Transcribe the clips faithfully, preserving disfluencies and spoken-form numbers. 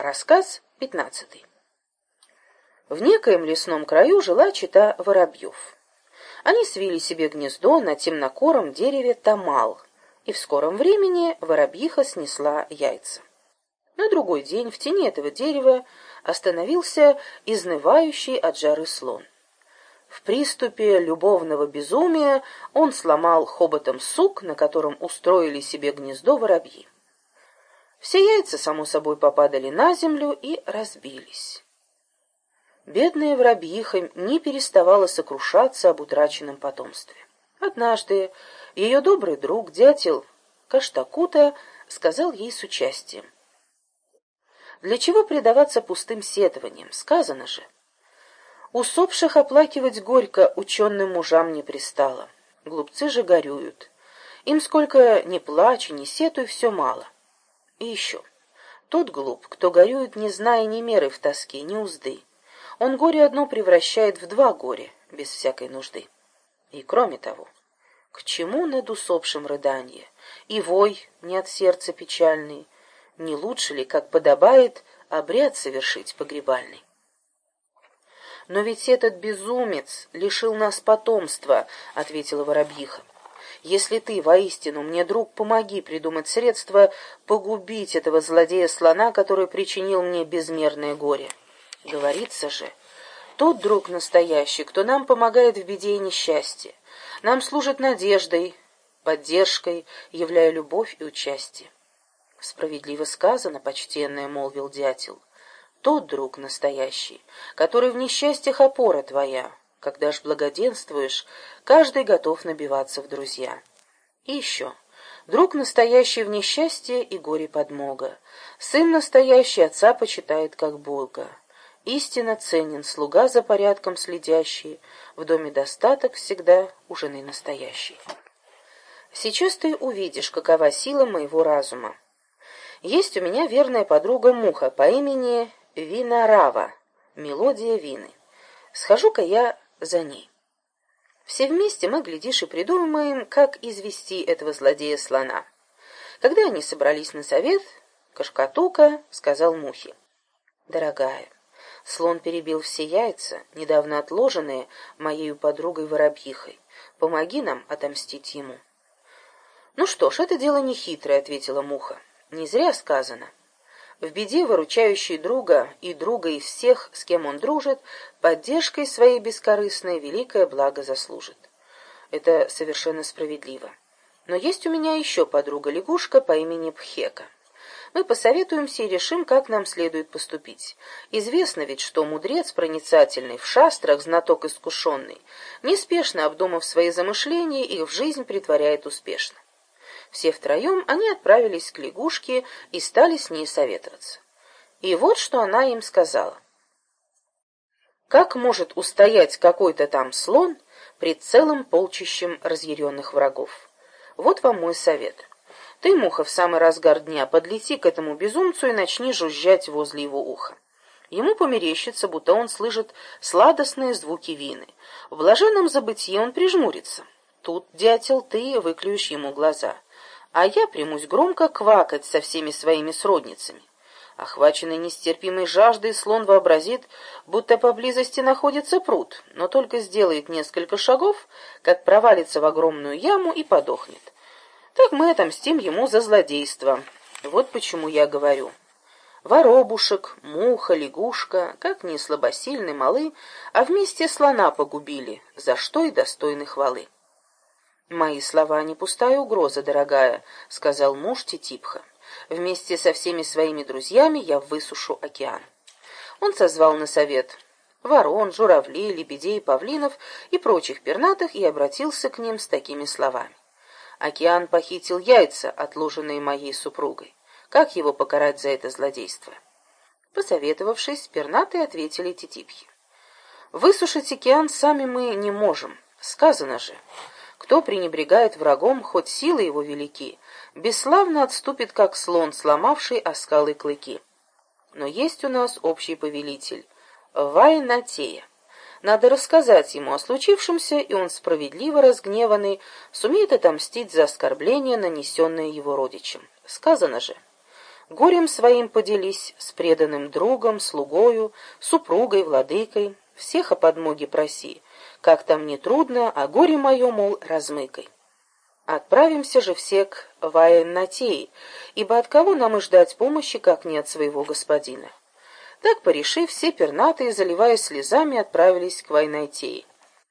Рассказ пятнадцатый. В некоем лесном краю жила чета воробьев. Они свили себе гнездо на темнокором дереве тамал, и в скором времени воробьиха снесла яйца. На другой день в тени этого дерева остановился изнывающий от жары слон. В приступе любовного безумия он сломал хоботом сук, на котором устроили себе гнездо воробьи. Все яйца, само собой, попадали на землю и разбились. Бедная воробьиха не переставала сокрушаться об утраченном потомстве. Однажды ее добрый друг, дятел Каштакута, сказал ей с участием: «Для чего предаваться пустым сетованиям? Сказано же, усопших оплакивать горько ученым мужам не пристало. Глупцы же горюют. Им сколько ни плачь, ни сетуй, все мало. И еще, тот глуп, кто горюет, не зная ни меры в тоске, ни узды. Он горе одно превращает в два горя, без всякой нужды. И кроме того, к чему над усопшим рыданье? И вой не от сердца печальный. Не лучше ли, как подобает, обряд совершить погребальный? Но ведь этот безумец лишил нас потомства, — ответила воробьиха. Если ты, воистину, мне, друг, помоги придумать средства погубить этого злодея-слона, который причинил мне безмерное горе. Говорится же, тот друг настоящий, кто нам помогает в беде и несчастье, нам служит надеждой, поддержкой, являя любовь и участие. Справедливо сказано, почтенная, — молвил дятел, — тот друг настоящий, который в несчастьях опора твоя. Когда ж благоденствуешь, каждый готов набиваться в друзья. И еще, друг настоящий в несчастье и горе подмога. Сын настоящий отца почитает как Бога. Истинно ценен слуга за порядком следящий, в доме достаток всегда у жены настоящей. Сейчас ты увидишь, какова сила моего разума. Есть у меня верная подруга Муха по имени Винорава, мелодия Вины. Схожу-ка я за ней. Все вместе мы, глядишь, и придумаем, как извести этого злодея-слона. Когда они собрались на совет, Кашкатука сказал Мухе: «Дорогая, слон перебил все яйца, недавно отложенные моею подругой-воробьихой. Помоги нам отомстить ему». «Ну что ж, это дело нехитрое», — ответила Муха. «Не зря сказано. В беде выручающий друга и друга из всех, с кем он дружит, поддержкой своей бескорыстной великое благо заслужит. Это совершенно справедливо. Но есть у меня еще подруга-лягушка по имени Пхека. Мы посоветуемся и решим, как нам следует поступить. Известно ведь, что мудрец проницательный, в шастрах знаток искушенный, неспешно обдумав свои замышления, их в жизнь претворяет успешно. Все втроем они отправились к лягушке и стали с ней советоваться. И вот что она им сказала. Как может устоять какой-то там слон пред целым полчищем разъяренных врагов? Вот вам мой совет. Ты, Муха, в самый разгар дня подлети к этому безумцу и начни жужжать возле его уха. Ему померещится, будто он слышит сладостные звуки вины. В блаженном забытье он прижмурится. Тут, дятел, ты выклюешь ему глаза, а я примусь громко квакать со всеми своими сродницами. Охваченный нестерпимой жаждой, слон вообразит, будто поблизости находится пруд, но только сделает несколько шагов, как провалится в огромную яму и подохнет. Так мы отомстим ему за злодейство. Вот почему я говорю. Воробушек, муха, лягушка, как ни слабосильны малы, а вместе слона погубили, за что и достойны хвалы. «Мои слова не пустая угроза, дорогая», — сказал муж Титипха. «Вместе со всеми своими друзьями я высушу океан». Он созвал на совет ворон, журавлей, лебедей, павлинов и прочих пернатых и обратился к ним с такими словами. «Океан похитил яйца, отложенные моей супругой. Как его покарать за это злодейство?» Посоветовавшись, пернатые ответили Титипхе: «Высушить океан сами мы не можем. Сказано же, кто пренебрегает врагом, хоть силы его велики, бесславно отступит, как слон, сломавший о скалы клыки. Но есть у нас общий повелитель — Вайнатея. Надо рассказать ему о случившемся, и он, справедливо разгневанный, сумеет отомстить за оскорбление, нанесенное его родичам. Сказано же, Горем своим поделись с преданным другом, слугою, супругой, владыкой. Всех о подмоге проси, как там не трудно, а горе мое, мол, размыкай. Отправимся же все к Ваеннатии, ибо от кого нам и ждать помощи, как не от своего господина. Так, порешив, все пернатые, заливаясь слезами, отправились к Ваеннатии.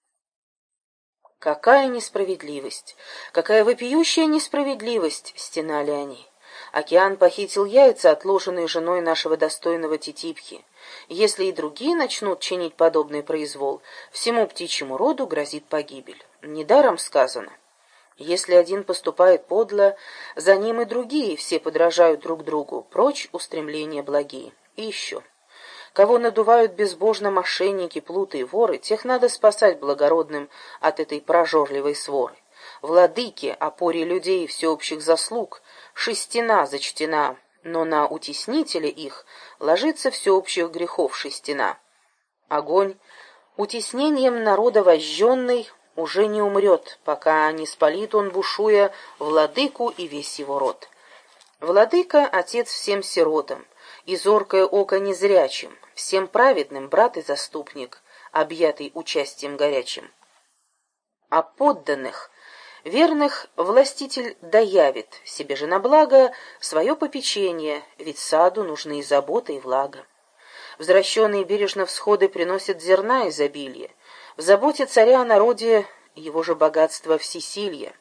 «Какая несправедливость! Какая вопиющая несправедливость!» — стенали они. «Океан похитил яйца, отложенные женой нашего достойного Титипхи. Если и другие начнут чинить подобный произвол, всему птичьему роду грозит погибель. Недаром сказано. Если один поступает подло, за ним и другие, все подражают друг другу, прочь устремления благие. И еще. Кого надувают безбожно мошенники, плуты и воры, тех надо спасать благородным от этой прожорливой своры. Владыки, опоре людей и всеобщих заслуг, шестина зачтена, но на утеснителя их ложится всеобщих грехов шестина. Огонь, утеснением народа вожженный, уже не умрет, пока не спалит он, бушуя, владыку и весь его род. Владыка — отец всем сиротам, и зоркое око незрячим, всем праведным брат и заступник, объятый участием горячим. А подданных, верных, властитель доявит, себе же на благо свое попечение, ведь саду нужны и забота, и влага. Возвращенные бережно всходы приносят зерна изобилие, в заботе царя о народе его же богатство всесилье.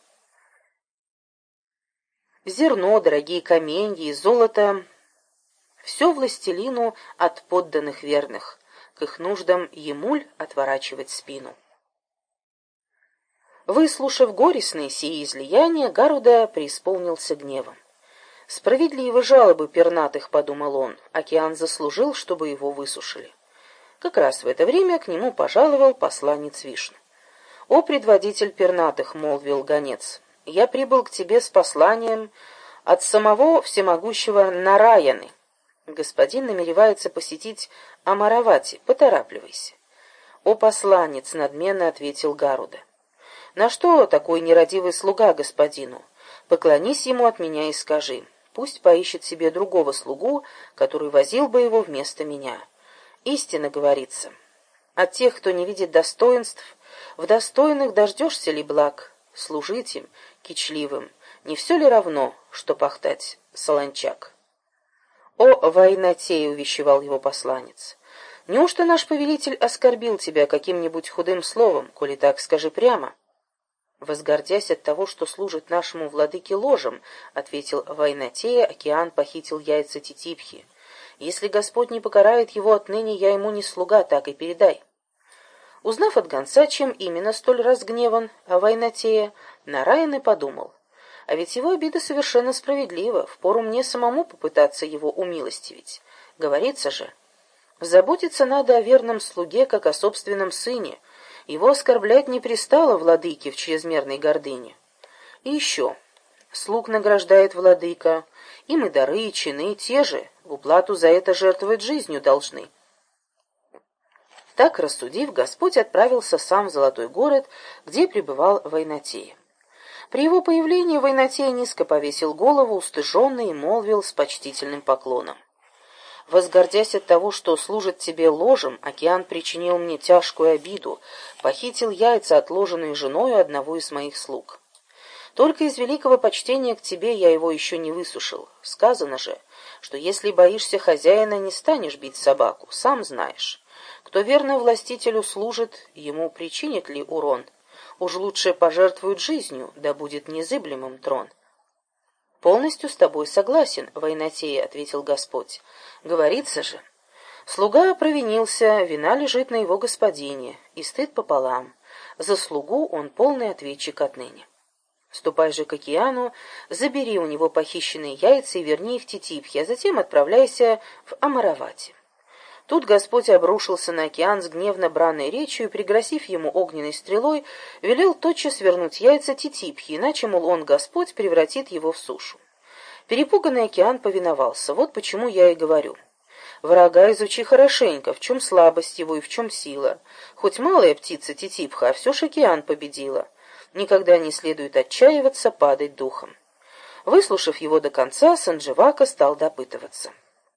Зерно, дорогие каменья и золото — все властелину от подданных верных, к их нуждам емуль отворачивать спину. Выслушав горестные сии излияния, Гаруда преисполнился гневом. «Справедливы жалобы пернатых», — подумал он, — океан заслужил, чтобы его высушили. Как раз в это время к нему пожаловал посланец Вишну. «О, предводитель пернатых», — молвил гонец, — «я прибыл к тебе с посланием от самого всемогущего Нараяны. Господин намеревается посетить Амаравати, поторапливайся». «О, посланец», — надменно ответил Гаруда, — «на что такой нерадивый слуга господину? Поклонись ему от меня и скажи, пусть поищет себе другого слугу, который возил бы его вместо меня. Истинно говорится, от тех, кто не видит достоинств, в достойных дождешься ли благ? Служить им, кичливым, не все ли равно, что пахтать солончак?» «О, Ваеннатия», — увещевал его посланец, — «неужто наш повелитель оскорбил тебя каким-нибудь худым словом? Коли так, скажи прямо». «Возгордясь от того, что служит нашему владыке ложем», — ответил Ваеннатия, — «океан похитил яйца Титипхи. Если Господь не покарает его отныне, я ему не слуга, так и передай». Узнав от гонца, чем именно столь разгневан Ваеннатия, Нараян и подумал, а ведь его обида совершенно справедлива, впору мне самому попытаться его умилостивить. Говорится же, заботиться надо о верном слуге, как о собственном сыне, его оскорблять не пристало владыке в чрезмерной гордыне. И еще, слуг награждает владыка, им и дары, и чины те же, в уплату за это жертвовать жизнью должны. Так, рассудив, Господь отправился сам в Золотой город, где пребывал Ваеннатия. При его появлении Ваеннатия низко повесил голову, устыженный, и молвил с почтительным поклоном: «Возгордясь от того, что служит тебе ложем, океан причинил мне тяжкую обиду, похитил яйца, отложенные женою одного из моих слуг. Только из великого почтения к тебе я его еще не высушил. Сказано же, что если боишься хозяина, не станешь бить собаку, сам знаешь. Кто верно властителю служит, ему причинит ли урон? Уж лучше пожертвует жизнью, да будет незыблемым трон». «Полностью с тобой согласен, Ваеннатия», — ответил Господь. «Говорится же, слуга провинился, вина лежит на его господине, и стыд пополам. За слугу он полный ответчик отныне. Ступай же к океану, забери у него похищенные яйца и верни их Титипхе, а затем отправляйся в Амаравати». Тут Господь обрушился на океан с гневно-бранной речью и, пригрозив ему огненной стрелой, велел тотчас вернуть яйца Титипхи, иначе, мол, он, Господь, превратит его в сушу. Перепуганный океан повиновался. Вот почему я и говорю. Врага изучи хорошенько, в чем слабость его и в чем сила. Хоть малая птица Титипха, а все ж океан победила. Никогда не следует отчаиваться, падать духом. Выслушав его до конца, Сандживака стал допытываться.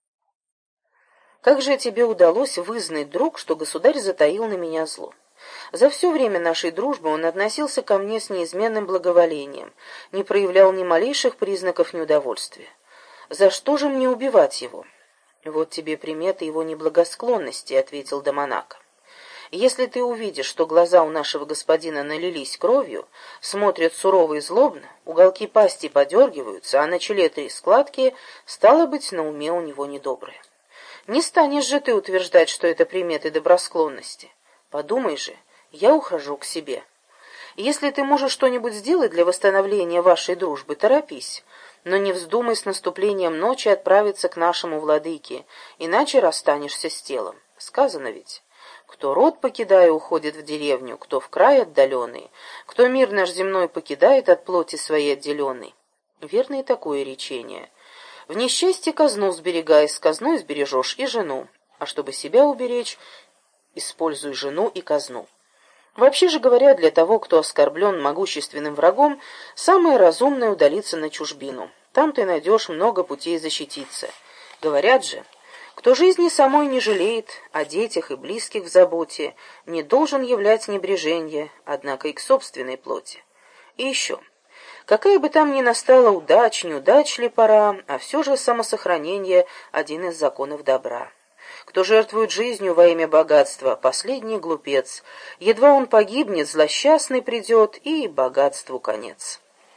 «Как же тебе удалось вызнать, друг, что государь затаил на меня зло? За все время нашей дружбы он относился ко мне с неизменным благоволением, не проявлял ни малейших признаков неудовольствия. За что же мне убивать его?» «Вот тебе приметы его неблагосклонности», — ответил Даманака. «Если ты увидишь, что глаза у нашего господина налились кровью, смотрят сурово и злобно, уголки пасти подергиваются, а на челе три складки, стало быть, на уме у него недоброе. Не станешь же ты утверждать, что это приметы добросклонности. Подумай же, я ухожу к себе. Если ты можешь что-нибудь сделать для восстановления вашей дружбы, торопись, но не вздумай с наступлением ночи отправиться к нашему владыке, иначе расстанешься с телом. Сказано ведь, кто род покидая уходит в деревню, кто в край отдаленный, кто мир наш земной покидает от плоти своей отделенный. Верно и такое речение. В несчастье казну сберегай, с казной сбережешь и жену, а чтобы себя уберечь, используй жену и казну. Вообще же говоря, для того, кто оскорблен могущественным врагом, самое разумное удалиться на чужбину. Там ты найдешь много путей защититься. Говорят же, кто жизни самой не жалеет, о детях и близких в заботе, не должен являть небрежение, однако и к собственной плоти. И еще, какая бы там ни настала удач, неудач ли пора, а все же самосохранение – один из законов добра. Кто жертвует жизнью во имя богатства, последний глупец. Едва он погибнет, злосчастный придет, и богатству конец.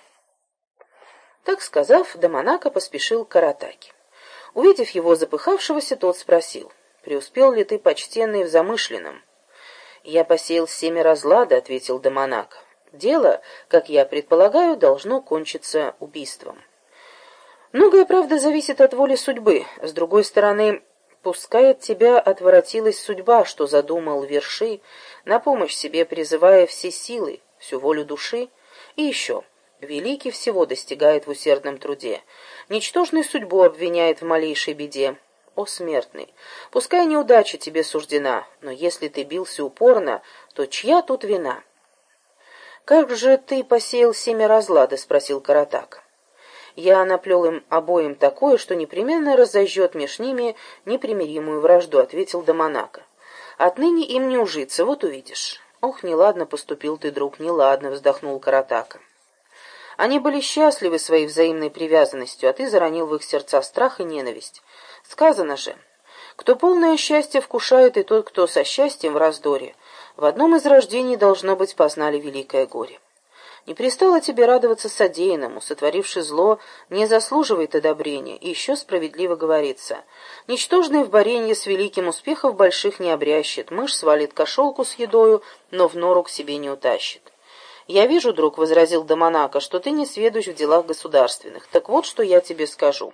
Так сказав, Даманака поспешил к Каратаке. Увидев его запыхавшегося, тот спросил: «Преуспел ли ты, почтенный, в замышленном?» «Я посеял семя разлада», — ответил Даманака. «Дело, как я предполагаю, должно кончиться убийством». «Многое, правда, зависит от воли судьбы. С другой стороны, пускай от тебя отворотилась судьба, что задумал верши, на помощь себе призывая все силы, всю волю души. И еще, великий всего достигает в усердном труде, ничтожный судьбу обвиняет в малейшей беде. О, смертный, пускай неудача тебе суждена, но если ты бился упорно, то чья тут вина?» «Как же ты посеял семя разлада?» — спросил Каратака. «Я наплел им обоим такое, что непременно разожжет меж ними непримиримую вражду», — ответил Даманака. «Отныне им не ужиться, вот увидишь». «Ох, неладно поступил ты, друг, неладно», — вздохнул Каратака. «Они были счастливы своей взаимной привязанностью, а ты заронил в их сердца страх и ненависть. Сказано же, кто полное счастье вкушает, и тот, кто со счастьем в раздоре, в одном из рождений, должно быть, познали великое горе. Не пристало тебе радоваться содеянному, сотворивший зло не заслуживает одобрения, и еще справедливо говорится: ничтожный в боренье с великим успехов больших не обрящет, мышь свалит кошелку с едою, но в нору к себе не утащит. «Я вижу, друг, — возразил Даманака, — что ты не сведущ в делах государственных. Так вот, что я тебе скажу.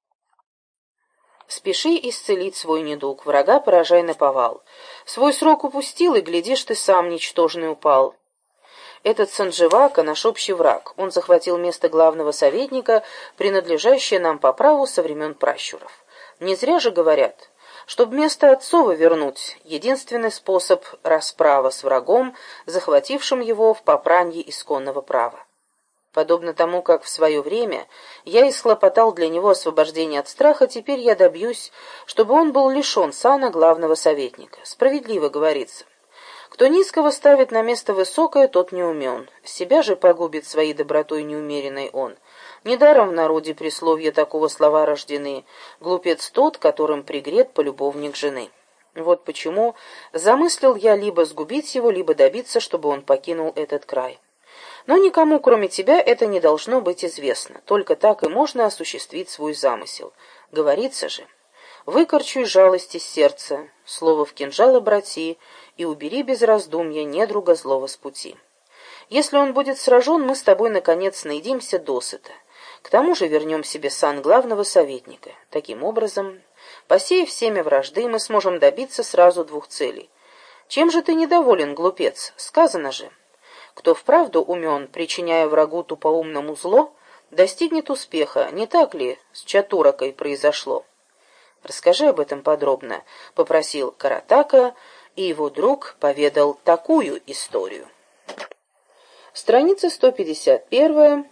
Спеши исцелить свой недуг, врага поражай наповал. Свой срок упустил, и, глядишь, ты сам ничтожный упал». Этот Сандживака — наш общий враг. Он захватил место главного советника, принадлежащее нам по праву со времен пращуров. Не зря же говорят, чтобы место Отцова вернуть, единственный способ — расправа с врагом, захватившим его в попранье исконного права. Подобно тому, как в свое время я исхлопотал для него освобождение от страха, теперь я добьюсь, чтобы он был лишен сана главного советника. Справедливо говорится: кто низкого ставит на место высокое, тот не умен. Себя же погубит своей добротой неумеренной он. Недаром в народе присловья такого слова рождены: глупец тот, которым пригрет полюбовник жены. Вот почему замыслил я либо сгубить его, либо добиться, чтобы он покинул этот край. Но никому, кроме тебя, это не должно быть известно. Только так и можно осуществить свой замысел. Говорится же: выкорчуй жалость из сердца, слово в кинжал обрати, и убери без раздумья недруга злого с пути. Если он будет сражен, мы с тобой, наконец, наедимся досыта. К тому же вернем себе сан главного советника. Таким образом, посеяв семя вражды, мы сможем добиться сразу двух целей. Чем же ты недоволен, глупец? Сказано же: кто вправду умен, причиняя врагу тупоумному зло, достигнет успеха. Не так ли с Чатуракой произошло? «Расскажи об этом подробно», — попросил Каратака, и его друг поведал такую историю. Страница сто пятьдесят первая.